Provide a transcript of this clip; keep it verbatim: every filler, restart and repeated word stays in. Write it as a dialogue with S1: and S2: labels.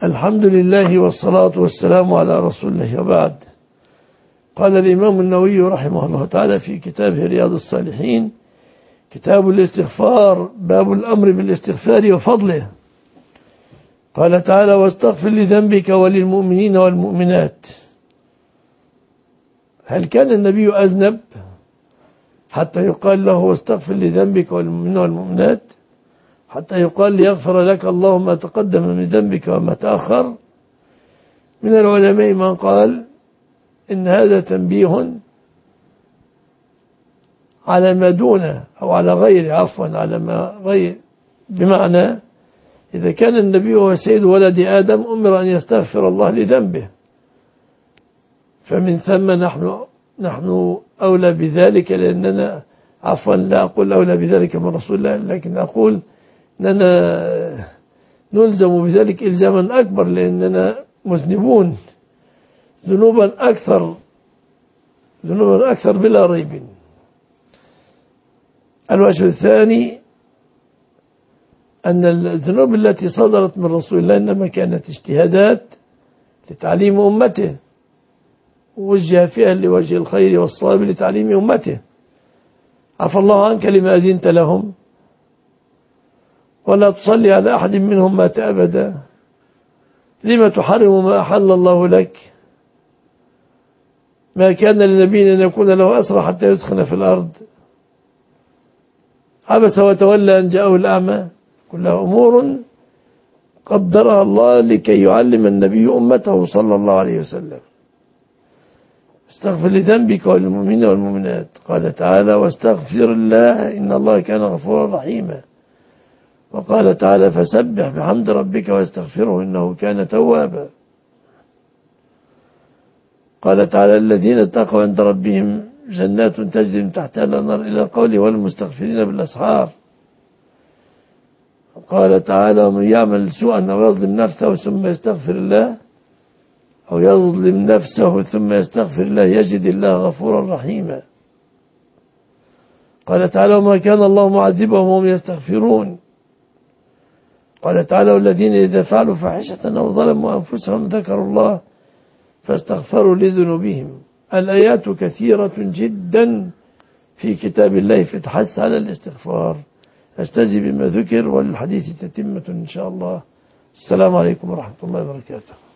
S1: الحمد لله والصلاة والسلام على رسول الله وبعد. قال الإمام النووي رحمه الله تعالى في كتابه رياض الصالحين كتاب الاستغفار باب الأمر بالاستغفار وفضله. قال تعالى: واستغفر لذنبك وللمؤمنين والمؤمنات. هل كان النبي أذنب حتى يقال له واستغفر لذنبك والمؤمنين والمؤمنات، حتى يقال ليغفر لك الله ما تقدم من ذنبك وما تأخر؟ من العلماء من قال إن هذا تنبيه على ما دونه أو على غير عفوا على ما غير، بمعنى إذا كان النبي هو سيد ولد آدم أمر أن يستغفر الله لذنبه، فمن ثم نحن نحن أولى بذلك، لأننا عفوا لا أقول أولى بذلك من رسول الله، لكن أقول أننا نلزم بذلك إلزاما أكبر، لأننا مذنبون ذنوبا أكثر ذنوبا أكثر بلا ريب. الوجه الثاني أن الذنوب التي صدرت من رسول الله إنما كانت اجتهادات لتعليم أمته، ووجه فيها لوجه الخير والصواب لتعليم أمته. عفى الله عنك لما أذنت لهم، ولا تصلي على أحد منهم مات أبدا، لما تحرم ما أحل الله لك، ما كان للنبي أن يكون له أسرى حتى يدخن في الأرض، عبس وتولى أن جاءه الأعمى. كلها أمور قدرها الله لكي يعلم النبي أمته صلى الله عليه وسلم. استغفر لذنبك وللمؤمنين والمؤمنات. قال تعالى: واستغفر الله إن الله كان غفورا رحيما. وقال تعالى: فسبح بحمد ربك واستغفره إنه كان توابا. قال تعالى: الذين اتقوا عند ربهم جنات تجري من تحتها الأنهار إلى القول والمستغفرين بالأسحار. قال تعالى: ومن يعمل سوءا أو يظلم نفسه ثم يستغفر الله أو يظلم نفسه ثم يستغفر الله يجد الله غفورا رحيما. قال تعالى: وما كان الله معذبهم وهم يستغفرون. قال تعالى: والذين إذا فعلوا فاحشة أو ظلموا أنفسهم ذكروا الله فاستغفروا لذنوبهم. الآيات كثيرة جدا في كتاب الله في الحث على الاستغفار. أستجي بما ذكر، وللحديث تتمة إن شاء الله. السلام عليكم ورحمة الله وبركاته.